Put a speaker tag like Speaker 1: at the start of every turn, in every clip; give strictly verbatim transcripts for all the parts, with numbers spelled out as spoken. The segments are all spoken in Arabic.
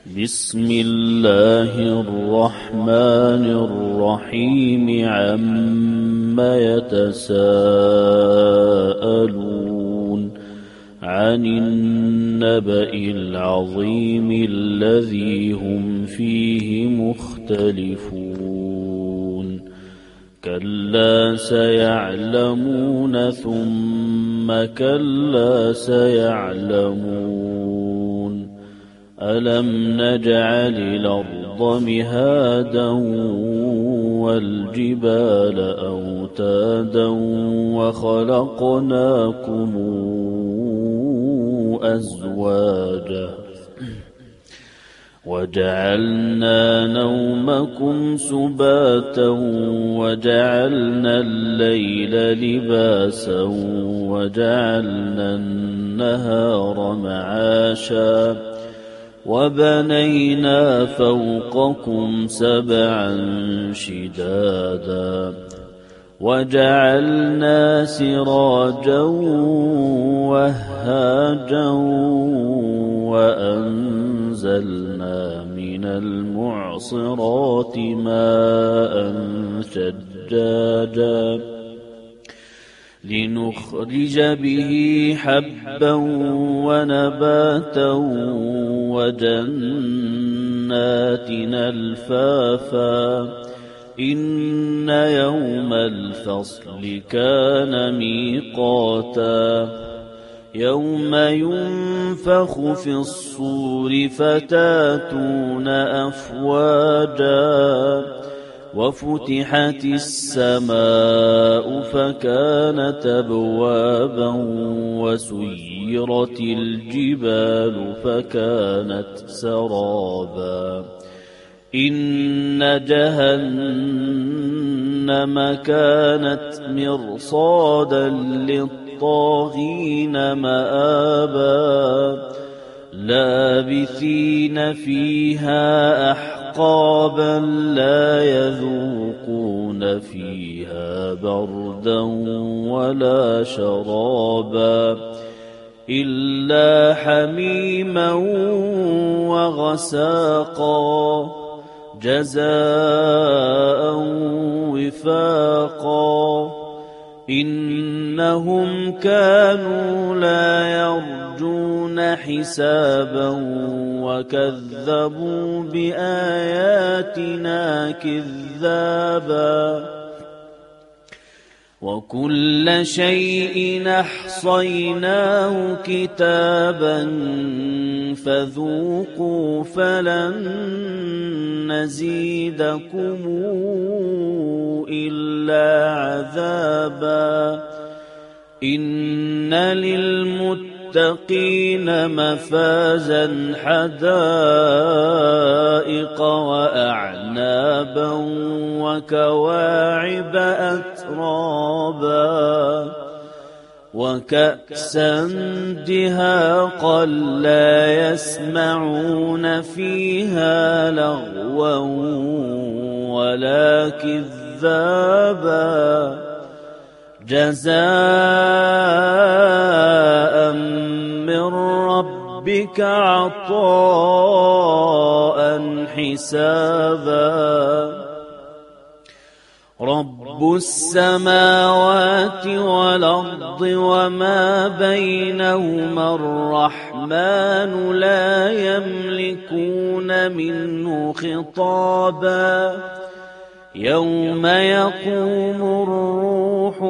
Speaker 1: بسم الله الرحمن الرحيم عم يتساءلون عن النبأ العظيم الذي هم فيه مختلفون كلا سيعلمون ثم كلا سيعلمون ألم نجعل الأرض مهادا والجبال أوتادا وخلقناكم أزواجا وجعلنا نومكم سباتا وجعلنا الليل لباسا وجعلنا النهار معاشا وبنينا فوقكم سبعا شدادا وجعلنا سراجا وهاجا وأنزلنا من المعصرات ماء ثجاجا لنخرج به حبا ونباتا وجنات ألفافا إن يوم الفصل كان ميقاتا يوم ينفخ في الصور فتاتون أفواجا وفتحت السماء فكانت أبوابا وسيرت الجبال فكانت سرابا إن جهنم كانت مرصادا للطاغين مآبا لابثين فيها أحقابا لا يذوقون فيها بردا ولا شرابا إلا حميما وغساقا جزاء وفاقا إنهم كانوا لا يرجون حسابا وكذبوا بآياتنا كذابا وكل شيء أحصيناه كتابا فذوقوا فلن نزيدكم إلا عذابا إن للمتقين مفازا حدائق وأعنابا وكواعب أترابا وكأسا دهاقا لا يسمعون فيها لغوا ولا كذابا جزاء من ربك عطاء حسابا رب السماوات والأرض وما بينهما الرحمن لا يملكون منه خطابا يوم يقوم الروح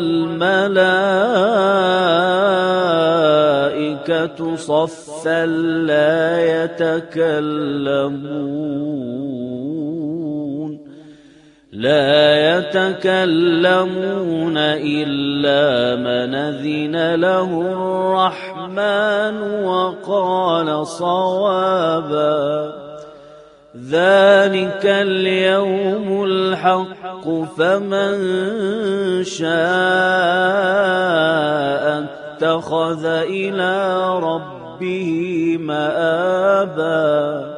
Speaker 1: والملائكة صفا لا يتكلمون لا يتكلمون إلا من أذن له الرحمن وقال صوابا ذلك اليوم الحق فمن شاء اتخذ إلى ربه مآبا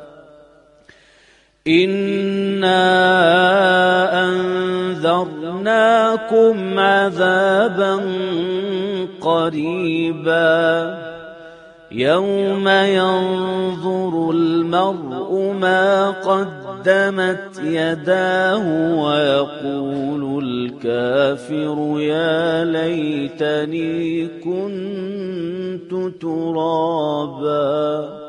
Speaker 1: إنا أنذرناكم عذابا قريبا يوم ينظر المرء المرء ما قدمت يداه ويقول الكافر يا ليتني كنت ترابا.